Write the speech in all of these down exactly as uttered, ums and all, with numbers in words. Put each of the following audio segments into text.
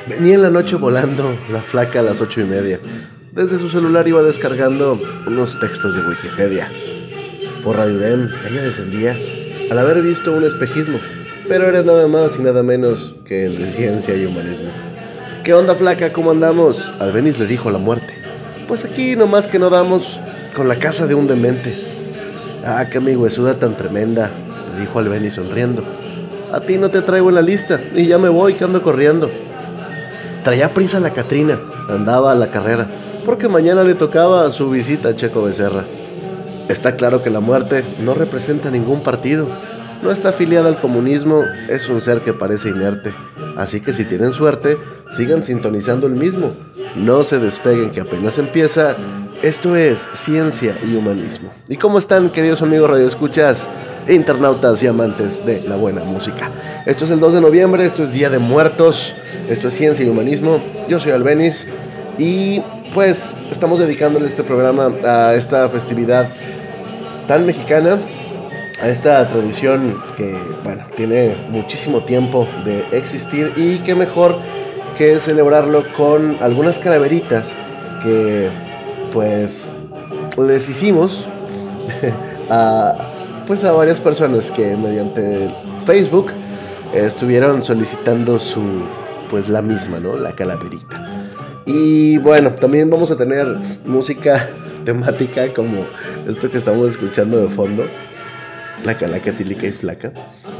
Venía en la noche volando la flaca a las ocho y media. Desde su celular iba descargando unos textos de Wikipedia. Por Radio U D E M, ella descendía al haber visto un espejismo, pero era nada más y nada menos que el de ciencia y humanismo. ¿Qué onda, flaca? ¿Cómo andamos? Albeniz le dijo a la muerte. Pues aquí nomás que no damos con la casa de un demente. Ah, qué mi huesuda tan tremenda, le dijo Albeniz sonriendo. A ti no te traigo en la lista y ya me voy, que ando corriendo. Traía prisa la Catrina, andaba a la carrera, porque mañana le tocaba su visita a Checo Becerra. Está claro que la muerte no representa ningún partido, no está afiliada al comunismo, es un ser que parece inerte. Así que si tienen suerte, sigan sintonizando el mismo. No se despeguen, que apenas empieza. Esto es Ciencia y Humanismo. ¿Y cómo están, queridos amigos radioescuchas, internautas y amantes de la buena música? Esto es el dos de noviembre, esto es Día de Muertos, esto es Ciencia y Humanismo. Yo soy Albeniz y pues estamos dedicándole este programa a esta festividad tan mexicana, a esta tradición que, bueno, tiene muchísimo tiempo de existir, y qué mejor que celebrarlo con algunas calaveritas que pues les hicimos a, pues a varias personas que mediante Facebook eh, estuvieron solicitando su, pues la misma, ¿no? La calaverita. Y bueno, también vamos a tener música temática como esto que estamos escuchando de fondo, la calaca tílica y flaca.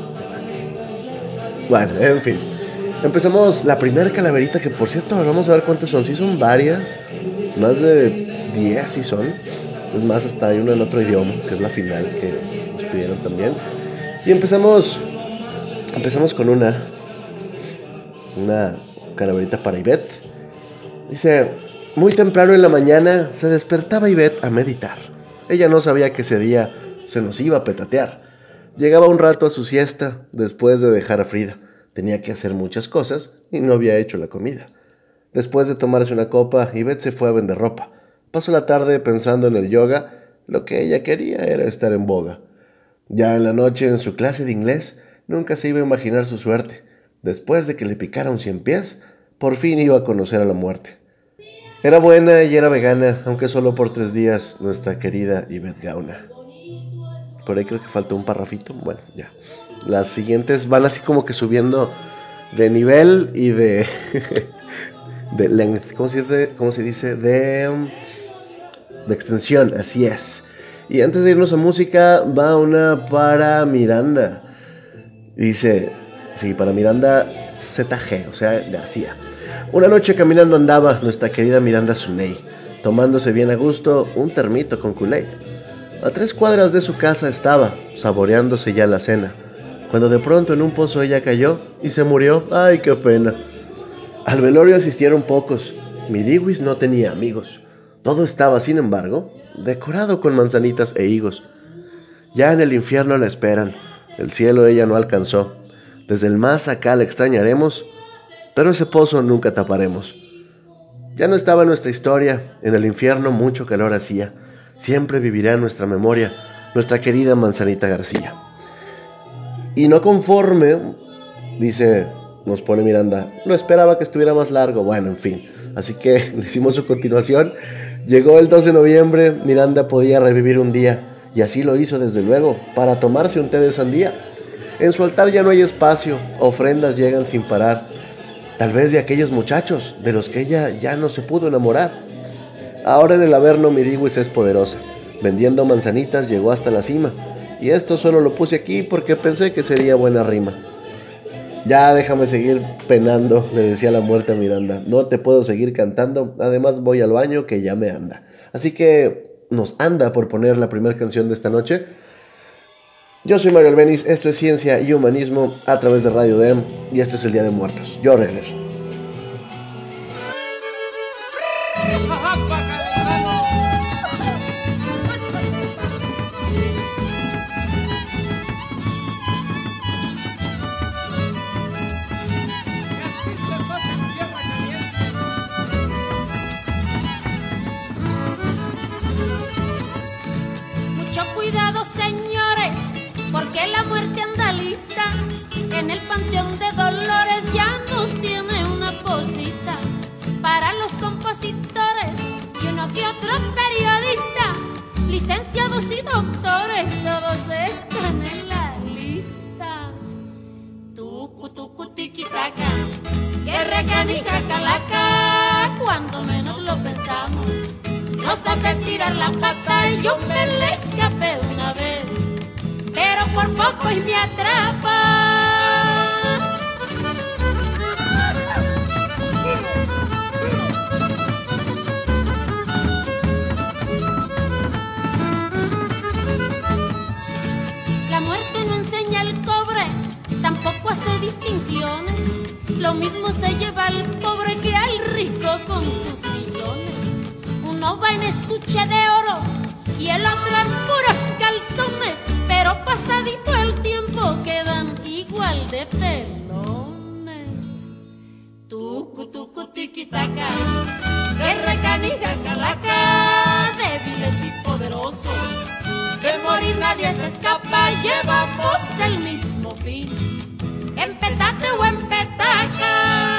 Bueno, en fin, empezamos la primera calaverita, que por cierto, vamos a ver cuántas son. Sí son varias, más de diez sí son. Es más, hasta hay una en otro idioma, que es la final, que nos pidieron también. Y empezamos, empezamos con una, una calaverita para Ivette. Dice: muy temprano en la mañana se despertaba Ivette a meditar. Ella no sabía que ese día se nos iba a petatear. Llegaba un rato a su siesta después de dejar a Frida. Tenía que hacer muchas cosas y no había hecho la comida. Después de tomarse una copa, Ivette se fue a vender ropa. Pasó la tarde pensando en el yoga. Lo que ella quería era estar en boga. Ya en la noche, en su clase de inglés, nunca se iba a imaginar su suerte. Después de que le picara un cien pies, por fin iba a conocer a la muerte. Era buena y era vegana, aunque solo por tres días, nuestra querida Ivette Gauna. Por ahí creo que faltó un parrafito. Bueno, ya. Las siguientes van así como que subiendo de nivel y de... de length. ¿Cómo se dice? ¿Cómo se dice? De... de extensión, así es. Y antes de irnos a música, va una para Miranda. Dice... sí, para Miranda Z G, o sea, García. Una noche caminando andaba nuestra querida Miranda Suney, tomándose bien a gusto un termito con Kool-Aid. A tres cuadras de su casa estaba, saboreándose ya la cena, cuando de pronto en un pozo ella cayó y se murió. ¡Ay, qué pena! Al velorio asistieron pocos. Miriwis no tenía amigos. Todo estaba, sin embargo, decorado con manzanitas e higos. Ya en el infierno la esperan. El cielo ella no alcanzó. Desde el más acá la extrañaremos, pero ese pozo nunca taparemos. Ya no estaba en nuestra historia, en el infierno mucho calor hacía. Siempre vivirá en nuestra memoria nuestra querida Manzanita García. Y no conforme, dice, nos pone Miranda, no esperaba que estuviera más largo. Bueno, en fin, así que le hicimos su continuación. Llegó el dos de noviembre, Miranda podía revivir un día, y así lo hizo desde luego, para tomarse un té de sandía. En su altar ya no hay espacio, ofrendas llegan sin parar, tal vez de aquellos muchachos de los que ella ya no se pudo enamorar. Ahora en el Averno Miriwis es poderosa, vendiendo manzanitas llegó hasta la cima, y esto solo lo puse aquí porque pensé que sería buena rima. Ya déjame seguir penando, le decía la muerte a Miranda, no te puedo seguir cantando, además voy al baño que ya me anda. Así que nos anda por poner la primera canción de esta noche. Yo soy Mario Albeniz, esto es Ciencia y Humanismo a través de Radio U D E M, y esto es el Día de Muertos. Yo regreso. Mucho cuidado, señores, porque la muerte anda lista. En el panteón de Dolores ya nos tiene una composita para los compositores y uno que otro periodista, licenciados y doctores, todos están en la lista. Tucu, tucu, tiquitaca, que recanija calaca, cuando menos lo pensamos, nos hace estirar la pata y yo me le escapé una vez, pero por poco y me atrapa. La muerte no enseña el cobre, tampoco hace distinciones. Lo mismo se lleva al pobre que al rico con sus millones. Uno va en estuche de oro y el otro en puros calzones, pero pasadito el tiempo quedan igual de pelones. Tucu, tucu, tiquitaca, que recanija calaca, débiles y poderosos, de morir nadie se escapa, llevamos el mismo fin, en petate o en petaca.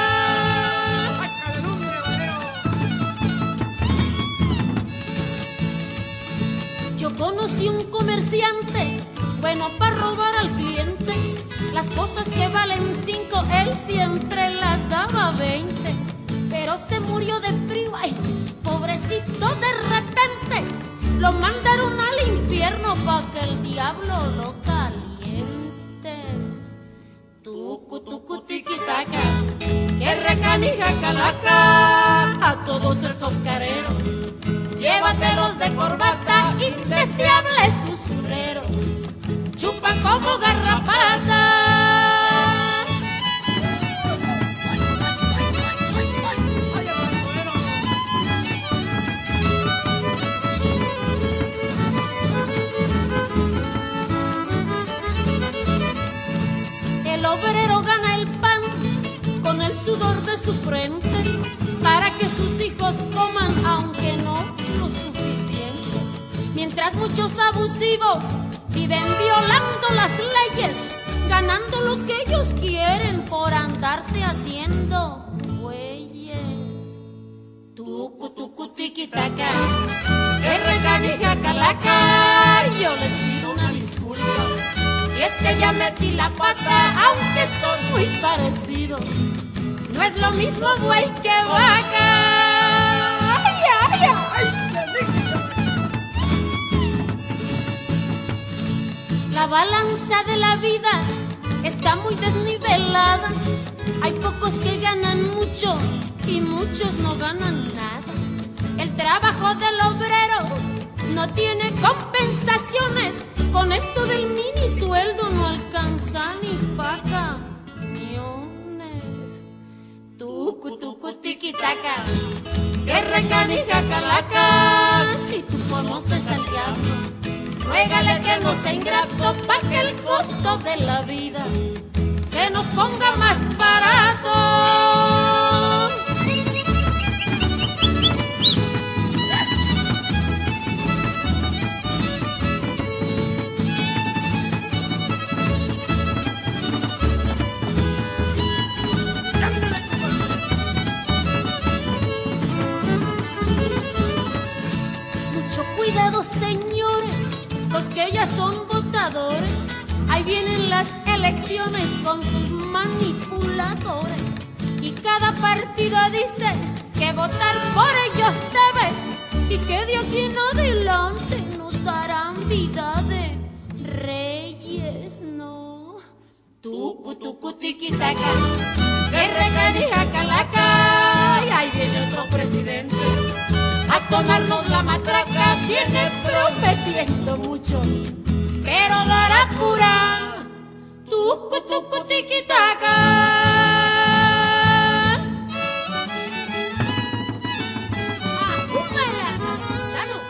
Yo conocí un comerciante, bueno para robar al cliente, las cosas que valen cinco, él siempre las daba veinte, pero se murió de frío, ay, pobrecito, de repente lo mandaron al infierno pa' que el diablo lo caliente. Tucu, tucu, tiquitaca, que recanija calaca, a todos esos careros, llévatelos de corbata, indeseables usureros, chupan como garrapata. El obrero gana el pan con el sudor de su frente para que sus hijos coman, aunque no lo suficiente. Mientras muchos abusivos viven violando las leyes, ganando lo que ellos quieren por andarse haciendo güeyes. Tucu, tucu, tiquitaca, que recanija calaca, yo les pido una disculpa si es que ya metí la pata, aunque son muy parecidos, no es lo mismo buey que vaca. Ay, ay, ay. La balanza de la vida está muy desnivelada, hay pocos que ganan mucho y muchos no ganan nada. El trabajo del obrero no tiene compensaciones, con esto del mini sueldo no alcanza ni pa' camiones. Tucu, tucu, tiquitaca, que recanija calaca, si tú conoces al diablo, ruégale que no sea ingrato, pa' que el costo de la vida se nos ponga más barato. Cuidado, señores, los que ya son votadores, ahí vienen las elecciones con sus manipuladores, y cada partido dice que votar por ellos debes, y que de aquí en adelante nos darán vida de reyes, no. Tucu, tucu, tiquitaca, que recanija calaca, y ahí viene otro presidente a tomarnos la matraca, viene prometiendo mucho, pero dará pura. Tucu, tucu, tiquitaca. Ah, ¡úpala! ¡Salud!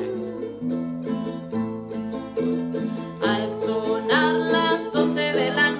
Al sonar las doce de la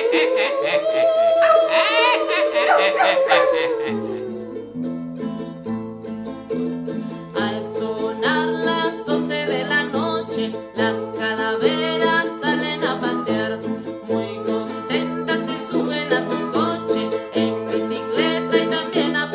Al sonar las doce de la noche, las calaveras salen a pasear, muy contentas y suben a su coche, en bicicleta y también a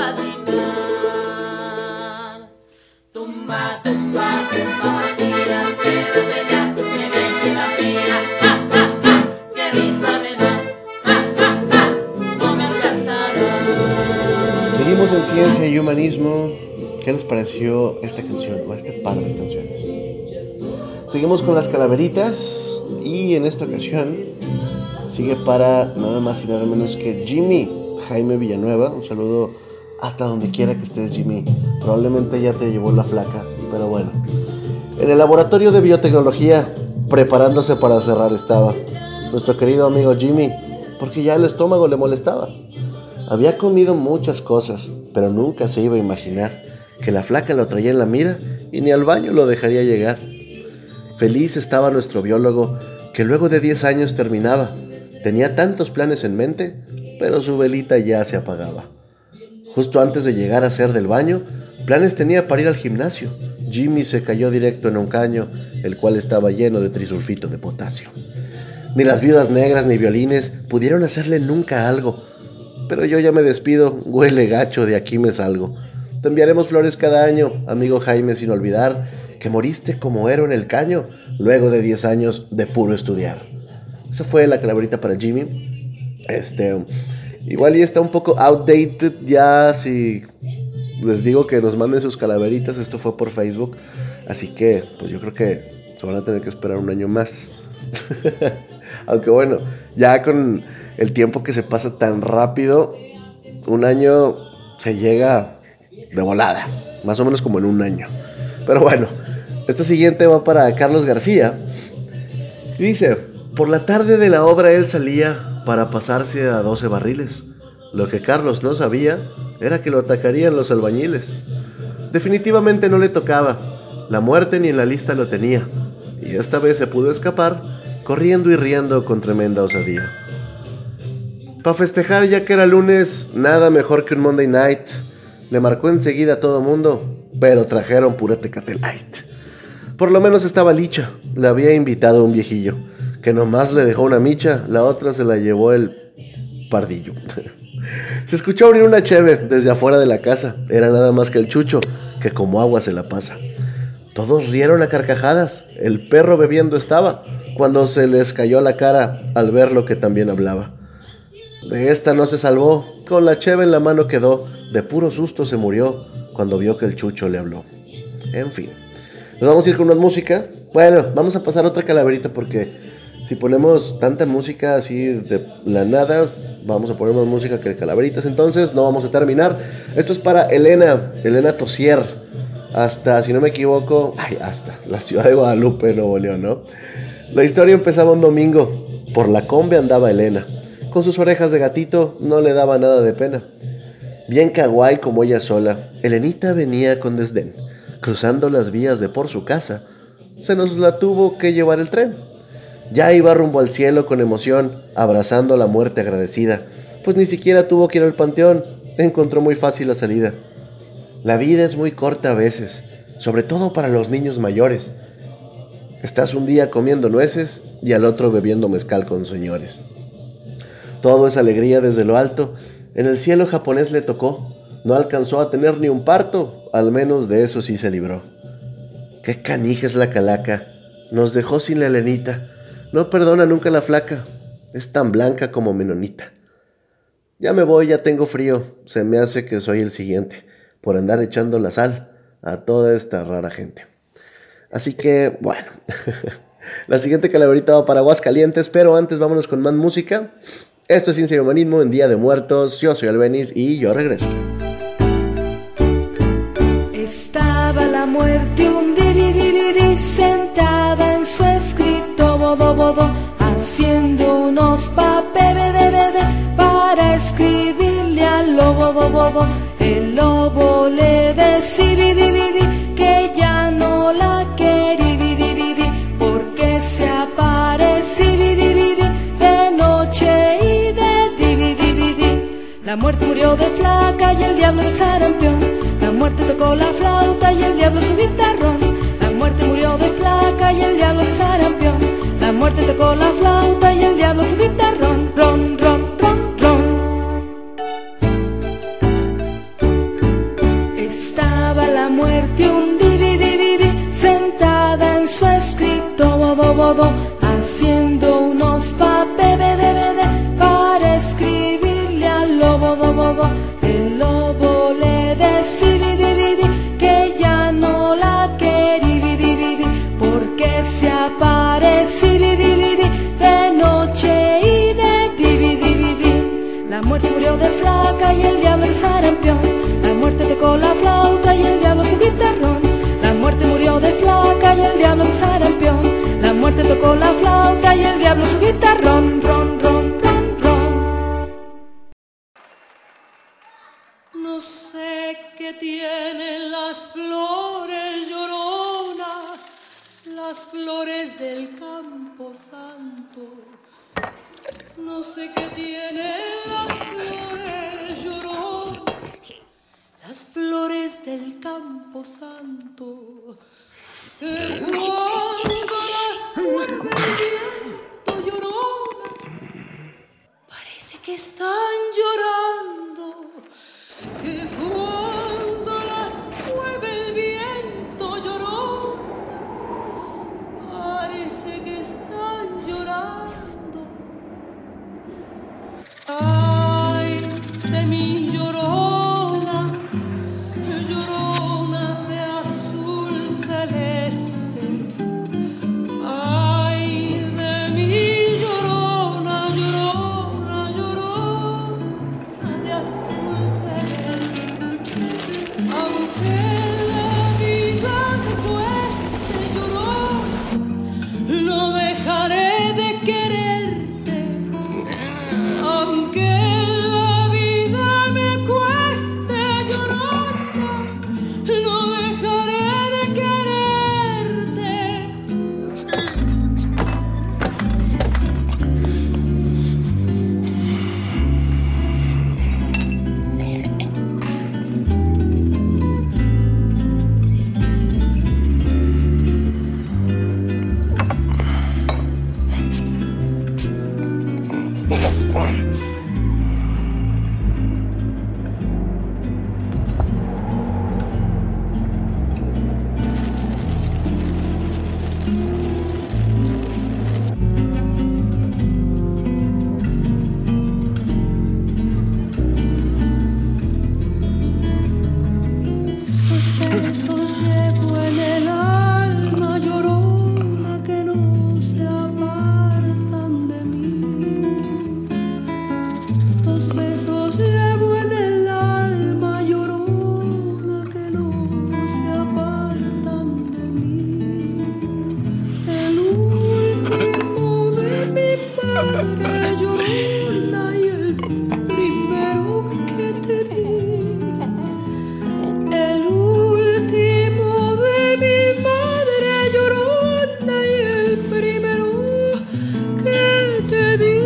patinar. Tumba, tumba, tumba vacía, cérrate ya, que viene la mía. ¡Ja, ja, ja! ¡Qué risa me da! ¡Ja, ja, ja! No me alcanzará. Seguimos en Ciencia y Humanismo. ¿Qué les pareció esta canción o este par de canciones? Seguimos con las calaveritas y en esta ocasión sigue para nada más y nada menos que Jimmy Jaime Villanueva. Un saludo hasta donde quiera que estés, Jimmy. Probablemente ya te llevó la flaca, pero bueno. En el laboratorio de biotecnología, preparándose para cerrar estaba nuestro querido amigo Jimmy, porque ya el estómago le molestaba. Había comido muchas cosas, pero nunca se iba a imaginar que la flaca lo traía en la mira y ni al baño lo dejaría llegar. Feliz estaba nuestro biólogo, que luego de diez años terminaba. Tenía tantos planes en mente, pero su velita ya se apagaba. Justo antes de llegar a hacer del baño, planes tenía para ir al gimnasio. Jimmy se cayó directo en un caño, el cual estaba lleno de trisulfito de potasio. Ni las viudas negras ni violines pudieron hacerle nunca algo. Pero yo ya me despido, huele gacho, de aquí me salgo. Te enviaremos flores cada año, amigo Jaime, sin olvidar que moriste como héroe en el caño, luego de diez años de puro estudiar. Esa fue la calaverita para Jimmy. Este, igual y está un poco outdated ya, si les digo que nos manden sus calaveritas. Esto fue por Facebook, así que pues yo creo que se van a tener que esperar un año más. Aunque bueno, ya con el tiempo que se pasa tan rápido, un año se llega de volada, más o menos como en un año. Pero bueno, esta siguiente va para Carlos García. Y dice: por la tarde de la obra él salía para pasarse a doce barriles. Lo que Carlos no sabía era que lo atacarían los albañiles. Definitivamente no le tocaba, la muerte ni en la lista lo tenía, y esta vez se pudo escapar, corriendo y riendo con tremenda osadía. Pa' festejar, ya que era lunes, nada mejor que un Monday night. Le marcó enseguida a todo mundo, pero trajeron pura Tecate Light. Por lo menos estaba licha, le había invitado un viejillo, que nomás le dejó una micha, la otra se la llevó el pardillo. Se escuchó abrir una cheve desde afuera de la casa, era nada más que el Chucho, que como agua se la pasa. Todos rieron a carcajadas, el perro bebiendo estaba, cuando se les cayó la cara al ver lo que también hablaba. De esta no se salvó, con la cheve en la mano quedó, de puro susto se murió cuando vio que el Chucho le habló. En fin, nos vamos a ir con una música. Bueno, vamos a pasar otra calaverita porque si ponemos tanta música así de la nada, vamos a poner más música que calaveritas, entonces no vamos a terminar. Esto es para Elena, Elena Tosier, hasta, si no me equivoco, ay, hasta la ciudad de Guadalupe, Nuevo León, ¿no? La historia empezaba un domingo, por la combe andaba Elena, con sus orejas de gatito no le daba nada de pena. Bien kawaii como ella sola, Elenita venía con desdén, cruzando las vías de por su casa, se nos la tuvo que llevar el tren. Ya iba rumbo al cielo con emoción, abrazando la muerte agradecida, pues ni siquiera tuvo que ir al panteón, encontró muy fácil la salida. La vida es muy corta a veces, sobre todo para los niños mayores. Estás un día comiendo nueces y al otro bebiendo mezcal con señores. Todo es alegría desde lo alto. En el cielo japonés le tocó, no alcanzó a tener ni un parto, al menos de eso sí se libró. Qué canija es la calaca, nos dejó sin la Elenita, no perdona nunca la flaca, es tan blanca como menonita. Ya me voy, ya tengo frío, se me hace que soy el siguiente, por andar echando la sal a toda esta rara gente. Así que, bueno, la siguiente calaverita va para Aguascalientes, pero antes vámonos con más música. Esto es Ciencia y Humanismo en Día de Muertos. Yo soy Albeniz y yo regreso. Estaba la muerte un divi, divi, sentada en su escrito bodo, bodo, haciendo unos papeles de bebé para escribirle al lobo, bodo, bodo. El lobo le decía dividi, que ya no la quería dividi, porque se aparecía dividi de noche y La muerte murió de flaca y el diablo de sarampión. La muerte tocó la flauta y el diablo su guitarrón. La muerte murió de flaca y el diablo de sarampión. La muerte tocó la flauta y el diablo su guitarrón. Ron, ron, ron, ron. Estaba la muerte un dividividi sentada en su escrito bodo bodo, haciendo unos papeles de bebé para escribirle al lobo do bodo. El lobo le decía dividi que ya no la quería dividi, porque se aparecía dividi de noche y de dividi. La muerte murió de flaca y el diablo de sarampión. La muerte tocó la flauta y el diablo su guitarrón. La muerte murió de flaca y el diablo de sarampión. La muerte tocó la flauta y el diablo su guitarrón. Ron, ron, ron, ron. No sé qué tienen las flores, llorona, las flores del campo santo. No sé qué tienen las flores, llorona, las flores del campo santo, que cuando las mueve el viento, llorona, parece que están llorando, que cuando las mueve el viento, llorona, parece que están llorando. Ay, de mi llorona, llorona de azul celeste. Ay, de mi llorona, llorona, llorona de azul celeste. Aunque la vida me cueste, llorona, no dejaré de quererte. Aunque la vida me cueste, llorona, no dejaré de quererte. Los besos llevo en el alma, llorona, que no se apartan de mí. Los besos llevo en el alma, llorona, que no se apartan de mí. El último de mi padre, llorona, y el primero que te di. El último de mi madre, llorona, y el primero que te di.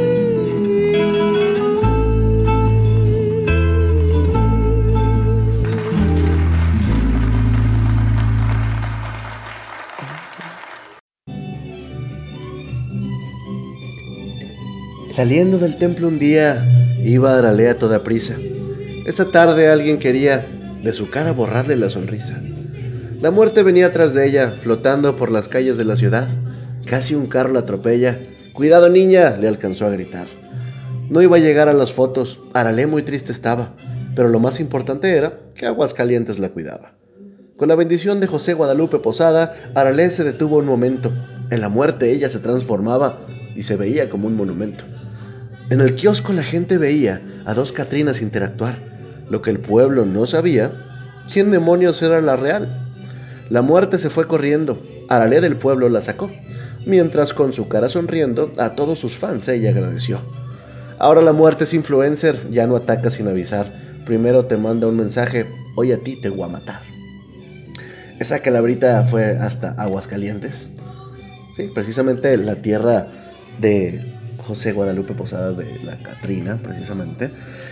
Saliendo del templo un día, iba Arale a toda prisa. Esa tarde alguien quería de su cara borrarle la sonrisa. La muerte venía tras de ella, flotando por las calles de la ciudad. Casi un carro la atropella. «¡Cuidado, niña!», le alcanzó a gritar. No iba a llegar a las fotos. Arale muy triste estaba, pero lo más importante era que Aguascalientes la cuidaba. Con la bendición de José Guadalupe Posada, Arale se detuvo un momento. En la muerte ella se transformaba y se veía como un monumento. En el kiosco la gente veía a dos Catrinas interactuar. Lo que el pueblo no sabía, ¿quién demonios era la real? La muerte se fue corriendo. Arale del pueblo la sacó, mientras con su cara sonriendo a todos sus fans ella agradeció. Ahora la muerte es influencer, ya no ataca sin avisar. Primero te manda un mensaje: hoy a ti te voy a matar. Esa calabrita fue hasta Aguascalientes. Sí, precisamente la tierra de José Guadalupe Posada, de la Catrina, precisamente.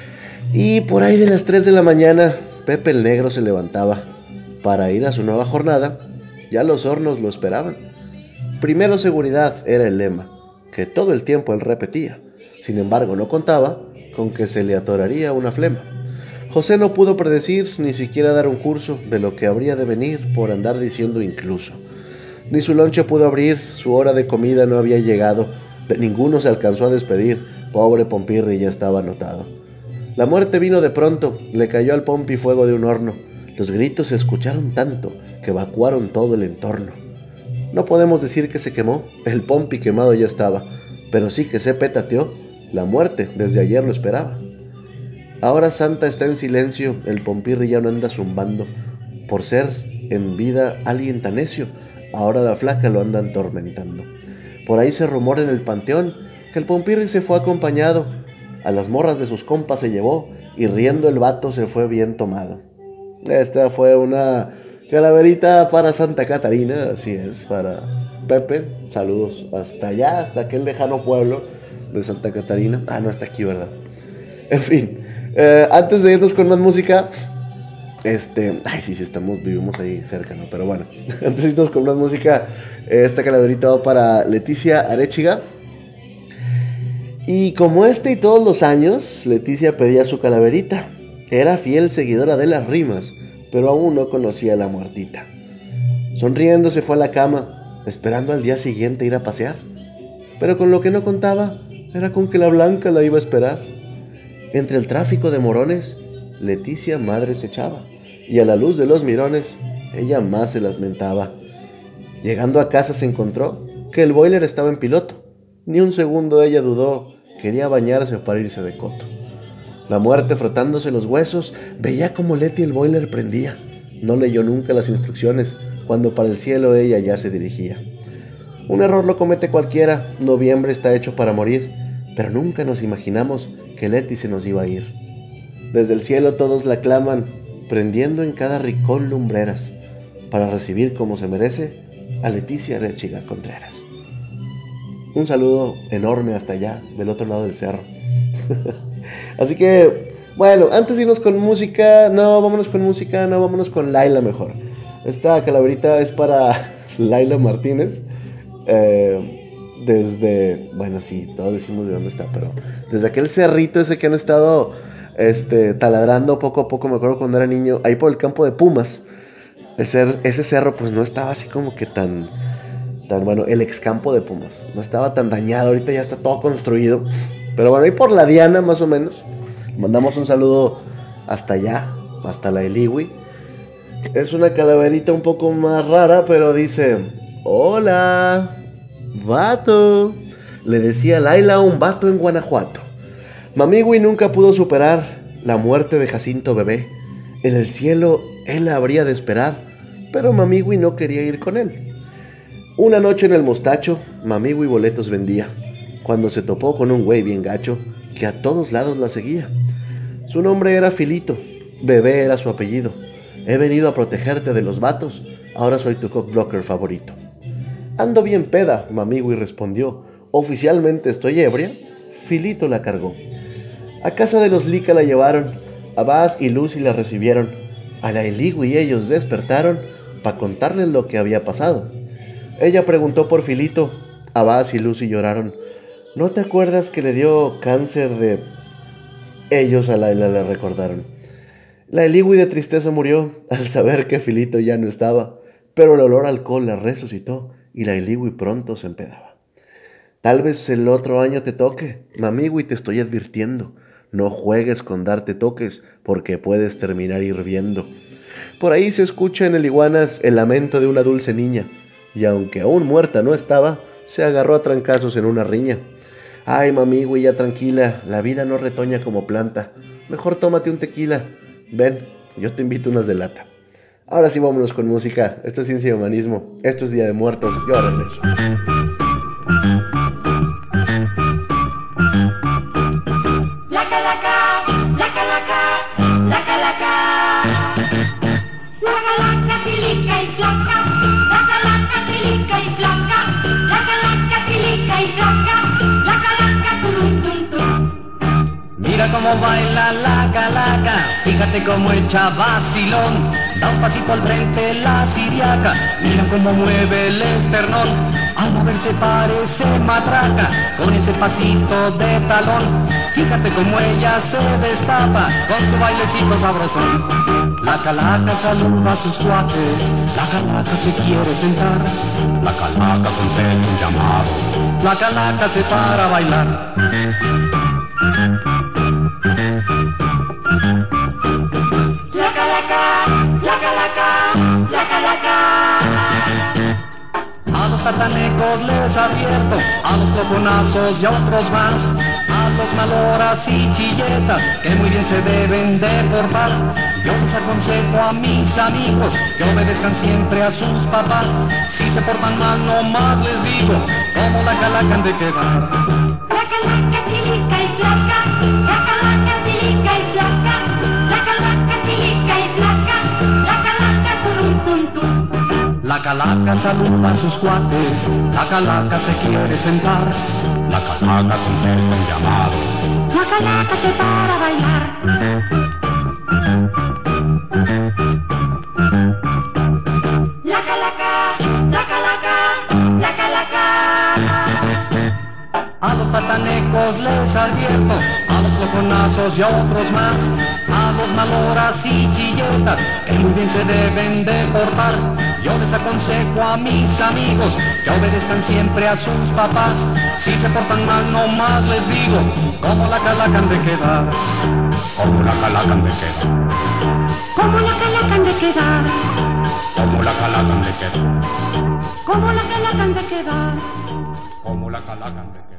Y por ahí de las tres de la mañana, Pepe el Negro se levantaba para ir a su nueva jornada. Ya los hornos lo esperaban. Primero seguridad era el lema, que todo el tiempo él repetía. Sin embargo, no contaba con que se le atoraría una flema. José no pudo predecir ni siquiera dar un curso de lo que habría de venir por andar diciendo incluso. Ni su lonche pudo abrir, su hora de comida no había llegado, de ninguno se alcanzó a despedir, pobre Pompirri ya estaba anotado. La muerte vino de pronto, le cayó al Pompi fuego de un horno. Los gritos se escucharon tanto que evacuaron todo el entorno. No podemos decir que se quemó, el Pompi quemado ya estaba, pero sí que se petateó, la muerte desde ayer lo esperaba. Ahora Santa está en silencio, el Pompirri ya no anda zumbando, por ser en vida alguien tan necio, ahora la flaca lo andan atormentando. Por ahí se rumora en el panteón que el Pompirri se fue acompañado, a las morras de sus compas se llevó y riendo el vato se fue bien tomado. Esta fue una calaverita para Santa Catarina, así es, para Pepe. Saludos hasta allá, hasta aquel lejano pueblo de Santa Catarina. Ah, no, está aquí, ¿verdad? En fin, eh, antes de irnos con más música, este, ay, sí, sí, estamos, vivimos ahí cerca, ¿no? Pero bueno, antes de irnos con más música, esta calaverita va para Leticia Arechiga. Y como este y todos los años, Leticia pedía su calaverita. Era fiel seguidora de las rimas, pero aún no conocía a la muertita. Sonriendo se fue a la cama, esperando al día siguiente ir a pasear. Pero con lo que no contaba, era con que la Blanca la iba a esperar. Entre el tráfico de morones, Leticia madre se echaba, y a la luz de los mirones, ella más se las mentaba. Llegando a casa se encontró que el boiler estaba en piloto. Ni un segundo ella dudó, quería bañarse para irse de coto. La muerte frotándose los huesos, veía como Leti el boiler prendía. No leyó nunca las instrucciones, cuando para el cielo ella ya se dirigía. Un error lo comete cualquiera, noviembre está hecho para morir, pero nunca nos imaginamos que Leti se nos iba a ir. Desde el cielo todos la claman, prendiendo en cada rincón lumbreras, para recibir como se merece a Leticia Arechiga Contreras. Un saludo enorme hasta allá, del otro lado del cerro. Así que, bueno, antes de irnos con música, no, vámonos con música, no, vámonos con Laila mejor. Esta calaverita es para Laila Martínez, eh, desde, bueno, sí, todos decimos de dónde está, pero desde aquel cerrito ese que han estado este, taladrando poco a poco, me acuerdo cuando era niño, ahí por el campo de Pumas, ese, ese cerro pues no estaba así como que tan, tan, bueno, el ex campo de Pumas, no estaba tan dañado, ahorita ya está todo construido. Pero bueno, ahí por la Diana más o menos. Mandamos un saludo hasta allá, hasta la Eligui. Es una calaverita un poco más rara, pero dice: hola, vato. Le decía Laila a un vato en Guanajuato. Mamigui nunca pudo superar la muerte de Jacinto Bebé. En el cielo él la habría de esperar, pero Mamigui no quería ir con él. Una noche en el mostacho, Mamigui boletos vendía, cuando se topó con un güey bien gacho que a todos lados la seguía. Su nombre era Filito, Bebé era su apellido. He venido a protegerte de los vatos, ahora soy tu cockblocker favorito. Ando bien peda, Mamigui respondió. Oficialmente estoy ebria. Filito la cargó. A casa de los Lica la llevaron, a Baz y Lucy la recibieron. A la Eligui ellos despertaron para contarles lo que había pasado. Ella preguntó por Filito, a Baz y Lucy lloraron. ¿No te acuerdas que le dio cáncer de...? Ellos a Laila le recordaron. La Eligui de tristeza murió al saber que Filito ya no estaba, pero el olor a alcohol la resucitó y la Eligui pronto se empedaba. Tal vez el otro año te toque, Mamigui, te estoy advirtiendo. No juegues con darte toques, porque puedes terminar hirviendo. Por ahí se escucha en el Iguanas el lamento de una dulce niña, y aunque aún muerta no estaba, se agarró a trancazos en una riña. Ay, Mamigui, ya tranquila, la vida no retoña como planta. Mejor tómate un tequila. Ven, yo te invito unas de lata. Ahora sí, vámonos con música. Esto es Ciencia y Humanismo. Esto es Día de Muertos. Yo regreso. Mira cómo baila la calaca, fíjate cómo echa vacilón. Da un pasito al frente la siriaca, mira cómo mueve el esternón. Al moverse parece matraca, con ese pasito de talón. Fíjate cómo ella se destapa, con su bailecito sabrosón. La calaca saluda a sus cuates, la calaca se quiere sentar. La calaca contesta un llamado, la calaca se para a bailar. La calaca, la calaca, la calaca. A los tatanecos les advierto, a los loconazos y a otros más, a los maloras y chilletas, que muy bien se deben de portar. Yo les aconsejo a mis amigos que obedezcan siempre a sus papás. Si se portan mal, no más les digo, como la calaca han de quedar. La calaca tilica y flaca, la calaca tilica y flaca, la calaca tilica y flaca, la calaca turun tun tun. La calaca saluda a sus cuates, la calaca se quiere sentar. La calaca contesta un llamado, la calaca se para a bailar. La calaca, la calaca, la calaca. A los tatanecos les advierto, a los loconazos y a otros más, a los maloras y chilletas, que muy bien se deben de portar. Yo les aconsejo a mis amigos que obedezcan siempre a sus papás. Si se portan mal, no más les digo, como la calaca han de quedar. Como la calaca han de quedar. Como la calaca han de quedar. Como la calaca han de quedar. Como la calaca han de quedar. Como la calaca han de quedar.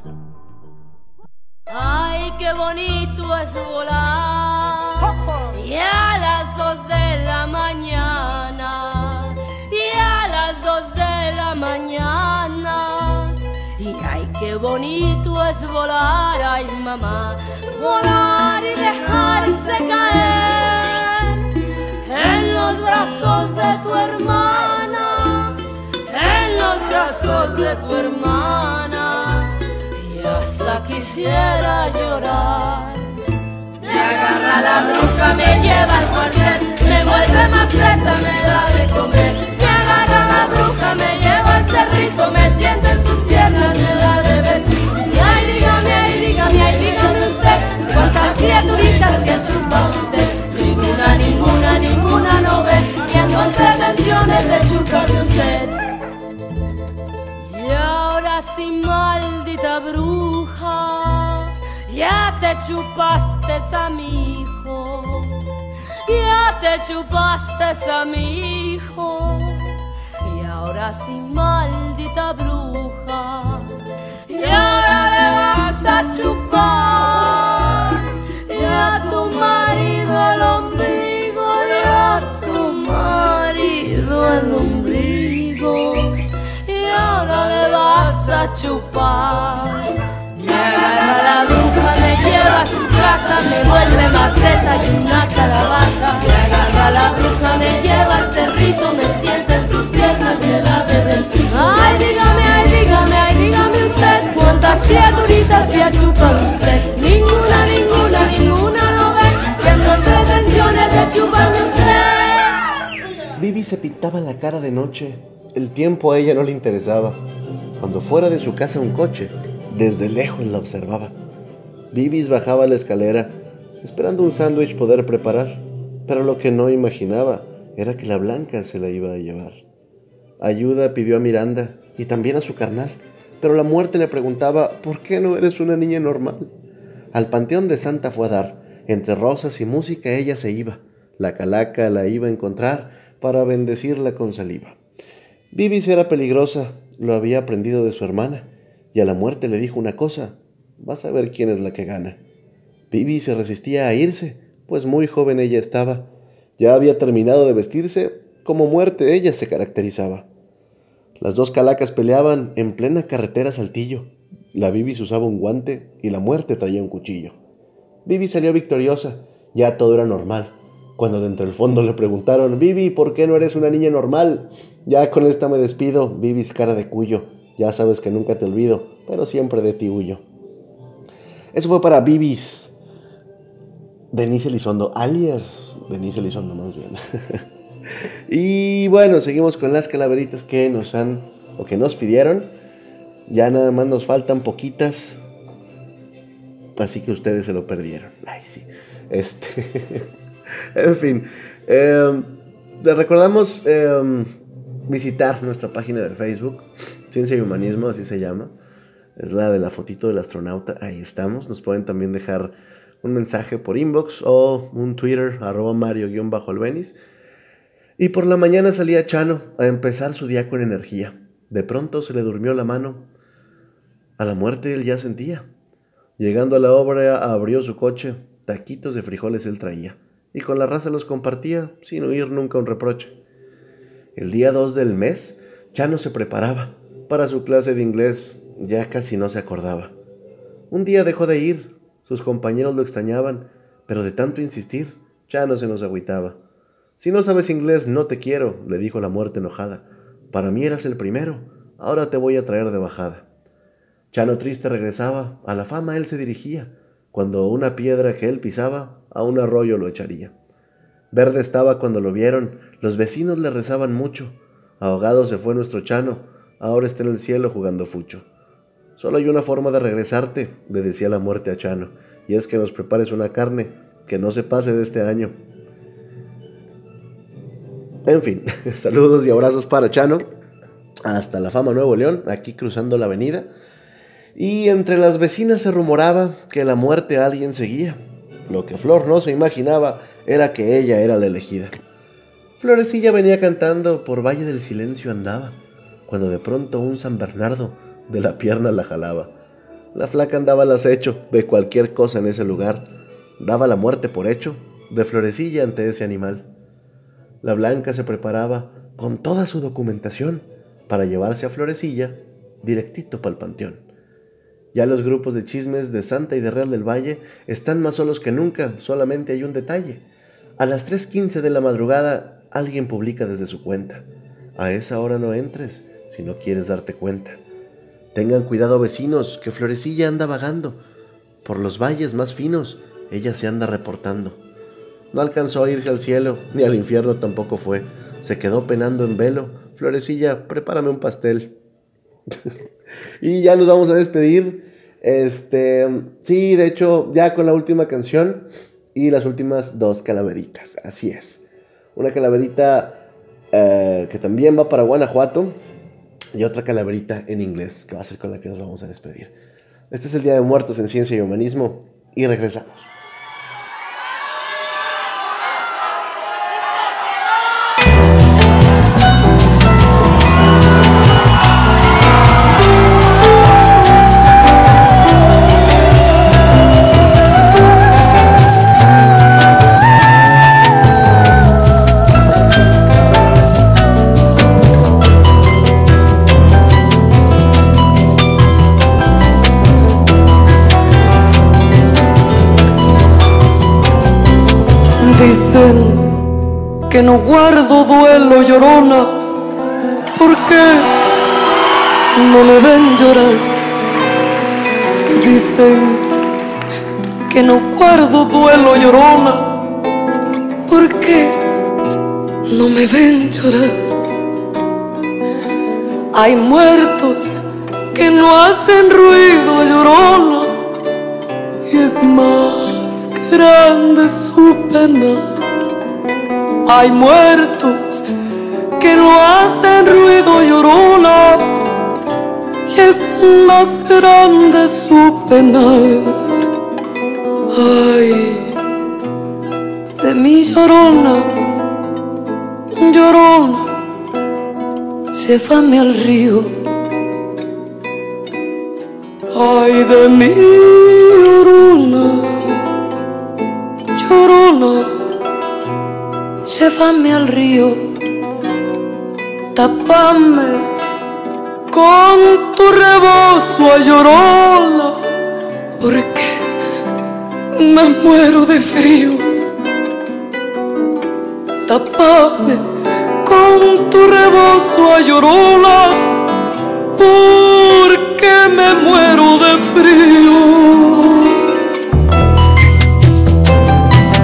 Ay, qué bonito es volar, y a las dos de la mañana, y a las dos de la mañana, y ay, qué bonito es volar, ay mamá, volar y dejarse caer en los brazos de tu hermana, en los brazos de tu hermana. Hasta quisiera llorar. Me agarra la bruja, me lleva al cuartel, me vuelve maceta, me da de comer. Me agarra la bruja, me lleva al cerrito, me sienta en sus piernas, me da de besito. Y ay, dígame, ay, dígame, ay, dígame usted, ¿cuántas criaturitas se chupa usted? Ninguna, ninguna, ninguna no ve, ni ando en pretensiones de chuparme usted. Y ahora sí, maldita bruja, ya te chupaste a mi hijo, ya te chupaste a mi hijo. Y ahora sí, maldita bruja, y ahora le vas a chupar y a tu marido el ombligo, y a tu marido el ombligo. Ahora le vas a chupar. Me agarra la bruja, me lleva a su casa, me vuelve maceta y una calabaza. Me agarra la bruja, me lleva al cerrito, me sienta en sus piernas, me da de besito. Ay, dígame, ay, dígame, ay, dígame usted, ¿cuántas criaturitas se ha chupado usted? Ninguna, ninguna, ninguna no ve, que ando en pretensiones de chuparme usted. Bibi se pintaba la cara de noche. El tiempo a ella no le interesaba. Cuando fuera de su casa un coche, desde lejos la observaba. Bibis bajaba la escalera, esperando un sándwich poder preparar, pero lo que no imaginaba era que la Blanca se la iba a llevar. Ayuda pidió a Miranda y también a su carnal, pero la muerte le preguntaba, ¿por qué no eres una niña normal? Al panteón de Santa fue a dar. Entre rosas y música ella se iba. La calaca la iba a encontrar para bendecirla con saliva. Bibis era peligrosa, lo había aprendido de su hermana, y a la muerte le dijo una cosa, vas a ver quién es la que gana. Bibis se resistía a irse, pues muy joven ella estaba. Ya había terminado de vestirse, como muerte ella se caracterizaba. Las dos calacas peleaban en plena carretera Saltillo. La Bibis usaba un guante y la muerte traía un cuchillo. Bibis salió victoriosa, ya todo era normal. Cuando de entre el fondo le preguntaron, Bibi, ¿por qué no eres una niña normal? Ya con esta me despido, Bibis cara de cuyo. Ya sabes que nunca te olvido, pero siempre de ti huyo. Eso fue para Bibis. Denise Elizondo, alias Denise Elizondo más bien. Y bueno, seguimos con las calaveritas que nos han, o que nos pidieron. Ya nada más nos faltan poquitas, así que ustedes se lo perdieron. Ay, sí. Este, en fin, eh, les recordamos eh, visitar nuestra página de Facebook, Ciencia y Humanismo, así se llama. Es la de la fotito del astronauta, ahí estamos. Nos pueden también dejar un mensaje por inbox o un Twitter, arroba Mario-Albeniz. Y por la mañana salía Chano a empezar su día con energía. De pronto se le durmió la mano. A la muerte él ya sentía. Llegando a la obra abrió su coche, taquitos de frijoles él traía, y con la raza los compartía, sin oír nunca un reproche. El día dos del mes, Chano se preparaba para su clase de inglés, ya casi no se acordaba. Un día dejó de ir, sus compañeros lo extrañaban, pero de tanto insistir, Chano se nos agüitaba. Si no sabes inglés, no te quiero, le dijo la muerte enojada. Para mí eras el primero, ahora te voy a traer de bajada. Chano triste regresaba, a la fama él se dirigía, cuando una piedra que él pisaba, a un arroyo lo echaría. Verde estaba cuando lo vieron, los vecinos le rezaban mucho. Ahogado se fue nuestro Chano, ahora está en el cielo jugando fucho. Solo hay una forma de regresarte, le decía la muerte a Chano, y es que nos prepares una carne que no se pase de este año. En fin, saludos y abrazos para Chano, hasta La Fama, Nuevo León, aquí cruzando la avenida. Y entre las vecinas se rumoraba que la muerte a alguien seguía. Lo que Flor no se imaginaba era que ella era la elegida. Florecilla venía cantando, por Valle del Silencio andaba, cuando de pronto un San Bernardo de la pierna la jalaba. La flaca andaba al acecho de cualquier cosa en ese lugar, daba la muerte por hecho de Florecilla ante ese animal. La Blanca se preparaba con toda su documentación para llevarse a Florecilla directito pa'l panteón. Ya los grupos de chismes de Santa y de Real del Valle están más solos que nunca, solamente hay un detalle. A las tres quince de la madrugada alguien publica desde su cuenta: a esa hora no entres si no quieres darte cuenta. Tengan cuidado vecinos, que Florecilla anda vagando por los valles más finos, ella se anda reportando. No alcanzó a irse al cielo, ni al infierno tampoco fue. Se quedó penando en velo. Florecilla, prepárame un pastel. Y ya nos vamos a despedir. Este, sí, de hecho, ya con la última canción y las últimas dos calaveritas. Así es. Una calaverita eh, que también va para Guanajuato y otra calaverita en inglés, que va a ser con la que nos vamos a despedir. Este es el Día de Muertos en Ciencia y Humanismo y regresamos. Dicen que no guardo duelo, llorona, porque no me ven llorar. Dicen que no guardo duelo, llorona, porque no me ven llorar. Hay muertos que no hacen ruido, llorona, y es más grande su pena. Hay muertos que no hacen ruido, llorona, y es más grande su penar. Ay, de mi llorona, llorona, llévame al río. Ay, de mi llorona, llorona, llévame al río. Tápame con tu rebozo, a llorona, porque me muero de frío. Tápame con tu rebozo, a llorona, porque me muero de frío.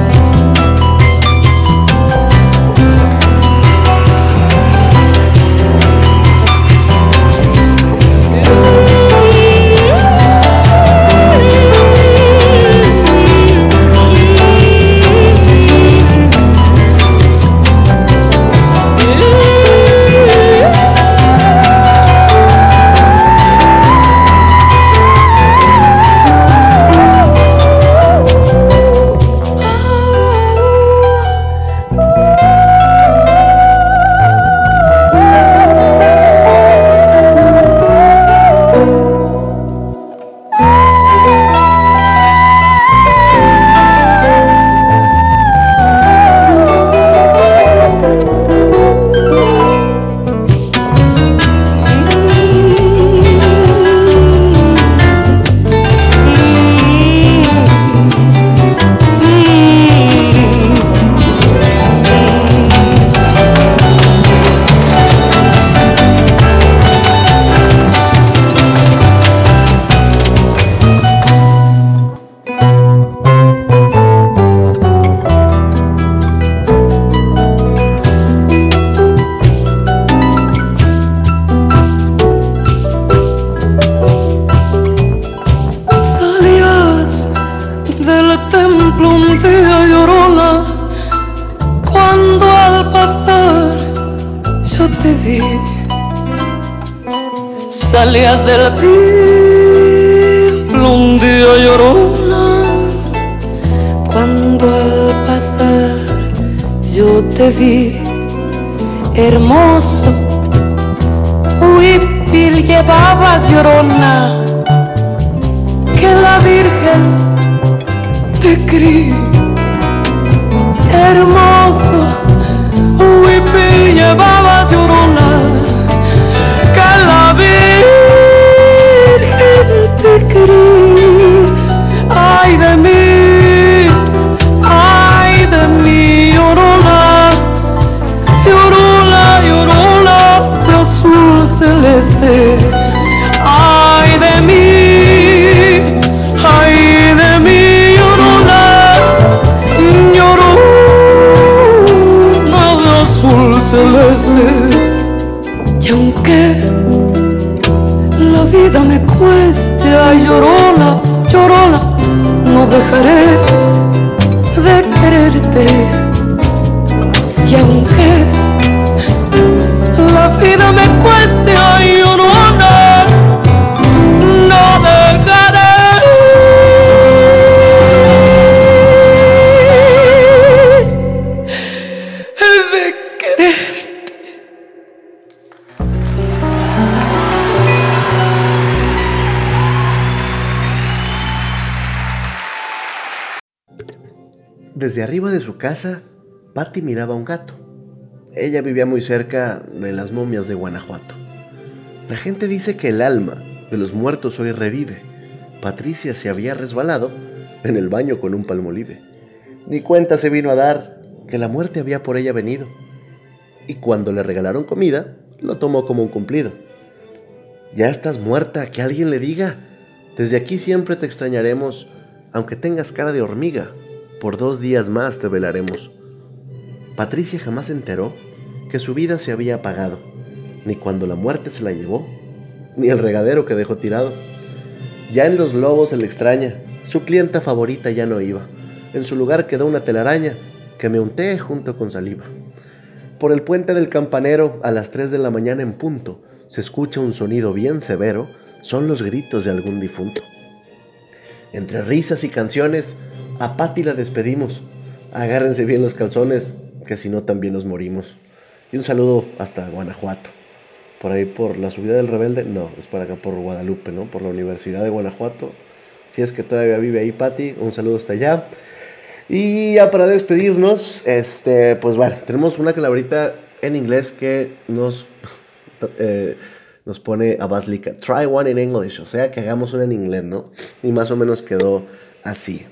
templo un día llorona, cuando al pasar yo te vi. Salías del templo un día llorona, cuando al pasar yo te vi. Hermoso huipil llevabas, llorona, que la Virgen te crió. Hermoso huipil llevabas, llorona, que la Virgen te crió. Ay de mí, ay de mí, llorona, llorona, llorona de azul celeste. Ay de mí, ay de mí, llorona, llorona de azul celeste. Y aunque la vida me cueste, ay llorona, llorona, no dejaré de quererte. Y aunque la vida me cueste, ay llorona, no dejaré de quererte. Desde arriba de su casa, Patty miraba a un gato. Ella vivía muy cerca de las momias de Guanajuato. La gente dice que el alma de los muertos hoy revive. Patricia se había resbalado en el baño con un palmolive. Ni cuenta se vino a dar que la muerte había por ella venido. Y cuando le regalaron comida, lo tomó como un cumplido. Ya estás muerta, que alguien le diga. Desde aquí siempre te extrañaremos, aunque tengas cara de hormiga. Por dos días más te velaremos. Patricia jamás se enteró que su vida se había apagado, ni cuando la muerte se la llevó, ni el regadero que dejó tirado. Ya en Los Lobos se le extraña, su clienta favorita ya no iba. En su lugar quedó una telaraña que me unté junto con saliva. Por el puente del Campanero, a las tres de la mañana en punto, se escucha un sonido bien severo, son los gritos de algún difunto. Entre risas y canciones, a Patty la despedimos. Agárrense bien los calzones, que si no también nos morimos. Y un saludo hasta Guanajuato. Por ahí por la subida del Rebelde, no, es por acá por Guadalupe, ¿no? Por la Universidad de Guanajuato. Si es que todavía vive ahí Patty, un saludo hasta allá. Y ya para despedirnos, este, pues bueno, tenemos una calaverita en inglés que nos, eh, nos pone a Baslica. Try one in English, o sea que hagamos una en inglés, ¿no? Y más o menos quedó así.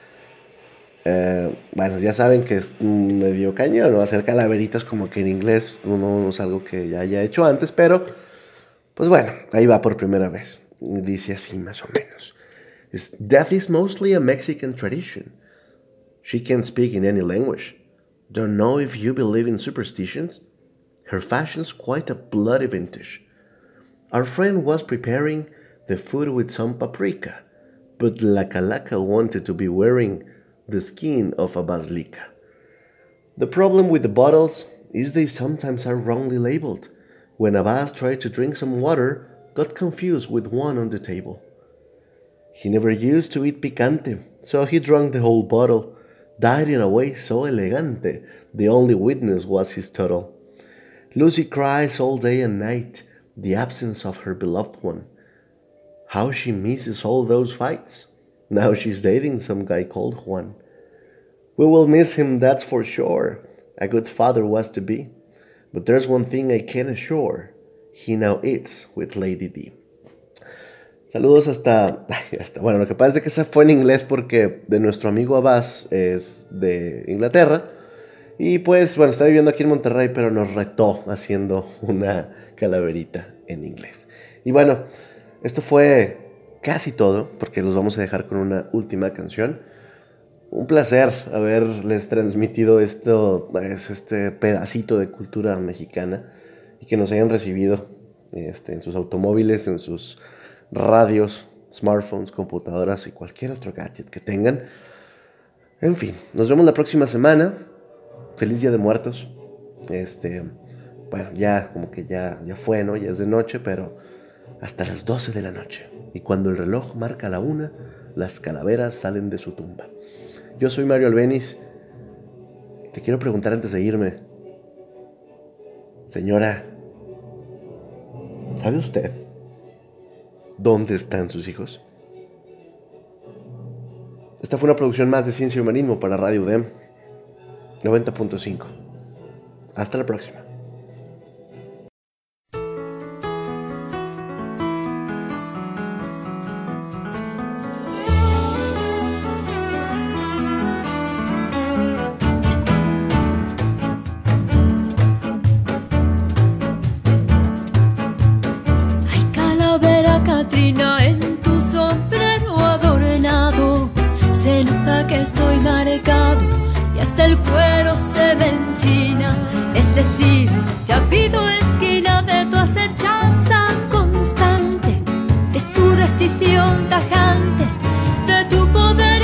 Eh, bueno, ya saben que es medio cañón, ¿no? Hacer calaveritas como que en inglés no, no es algo que ya haya hecho antes, pero pues bueno, ahí va por primera vez. Dice así más o menos. Death is mostly a Mexican tradition. She can speak in any language. Don't know if you believe in superstitions. Her fashion's quite a bloody vintage. Our friend was preparing the food with some paprika, but La Calaca wanted to be wearing the skin of a basilica. The problem with the bottles is they sometimes are wrongly labeled. When Abbas tried to drink some water, got confused with one on the table. He never used to eat picante, so he drank the whole bottle, died in a way so elegante, the only witness was his total. Lucy cries all day and night, the absence of her beloved one. How she misses all those fights. Now she's dating some guy called Juan. We will miss him, that's for sure. A good father was to be. But there's one thing I can assure. He now eats with Lady D. Saludos hasta, hasta... Bueno, lo que pasa es que esa fue en inglés porque de nuestro amigo Abbas es de Inglaterra. Y pues, bueno, está viviendo aquí en Monterrey, pero nos retó haciendo una calaverita en inglés. Y bueno, esto fue casi todo, porque los vamos a dejar con una última canción. Un placer haberles transmitido esto, este pedacito de cultura mexicana y que nos hayan recibido este, en sus automóviles, en sus radios, smartphones, computadoras y cualquier otro gadget que tengan. En fin, nos vemos la próxima semana. Feliz Día de Muertos. Este, bueno, ya como que ya, ya fue, ¿no? Ya es de noche, pero hasta las doce de la noche. Y cuando el reloj marca la una, las calaveras salen de su tumba. Yo soy Mario Albeniz. Te quiero preguntar antes de irme. Señora, ¿sabe usted dónde están sus hijos? Esta fue una producción más de Ciencia y Humanismo para Radio U D E M noventa punto cinco. Hasta la próxima. Ay, calavera Catrina, en tu sombrero adornado se nota que estoy marcado y hasta el cuero se me enchina. Es decir, ya pido esquina de tu acechanza constante, de tu decisión tajante, de tu poder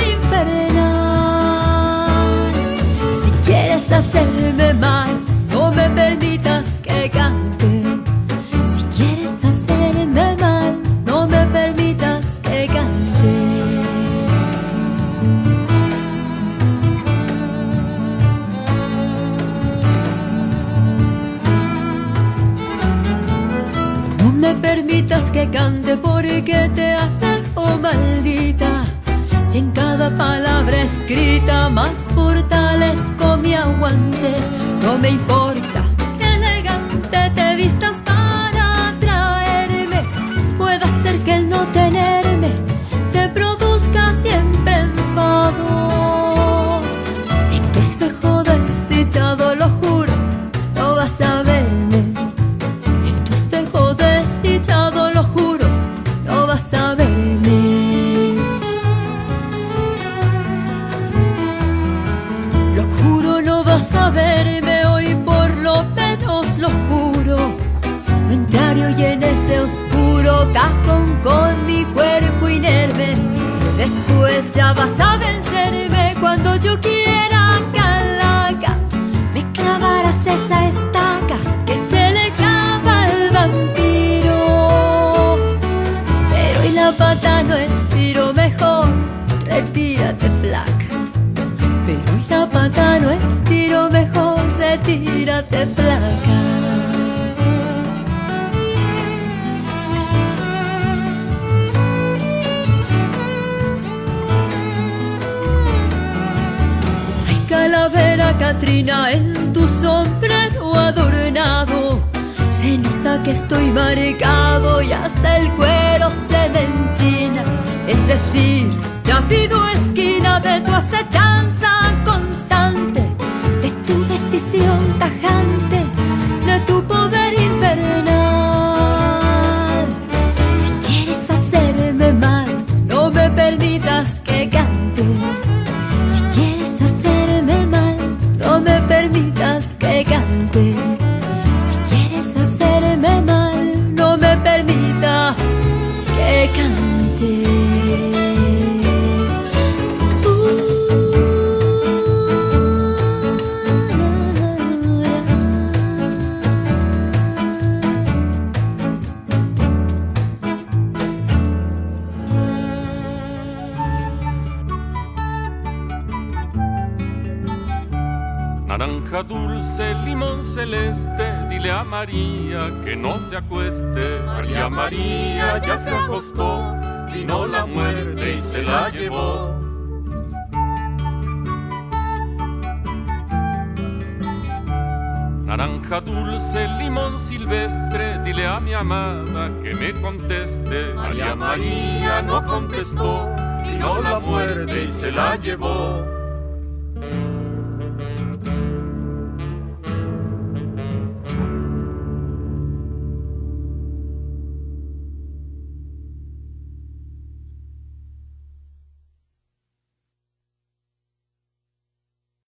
infernal. Si quieres hacerme mal, no me permitas que cante. Si quieres hacerme mal, no me permitas que cante. No me permitas que cante porque te atajo, maldita. Y en cada palabra escrita más fortalezco mi aguante. No me importa que elegante te vistas para atraerme. Puede ser que el no tenerme te produzca siempre enfado. En tu espejo desdichado, lo juro, no vas a verme. En tu espejo desdichado, lo juro, no vas a verme. Lo juro, no vas a verme hoy, por lo menos lo juro. Lo entrario y en ese oscuro cajón con mi cuerpo inerme. Después ya vas a vencerme cuando yo quiera, calaca. Me clavarás esa estaca que se le clava al vampiro. Pero y la pata no estiro, mejor retírate, flaca. Pero y la pata no estiro, mejor retírate, flaca. Ay, calavera Catrina, en tu sombrero adornado se nota que estoy marcado y hasta el cuero se me enchina. Es decir, ya pido esquina de tu acechanza constante, de tu decisión tajante, de tu poder infernal. Si quieres hacerme mal, no me permitas que cante. Si quieres hacerme mal, no me permitas que cante. Si quieres hacerme mal, no me permitas que cante. Naranja dulce, limón celeste, dile a María que no se acueste. María, María ya se acostó, vino la muerte y se la llevó. Naranja dulce, limón silvestre, dile a mi amada que me conteste. María, María no contestó, vino la muerte y se la llevó.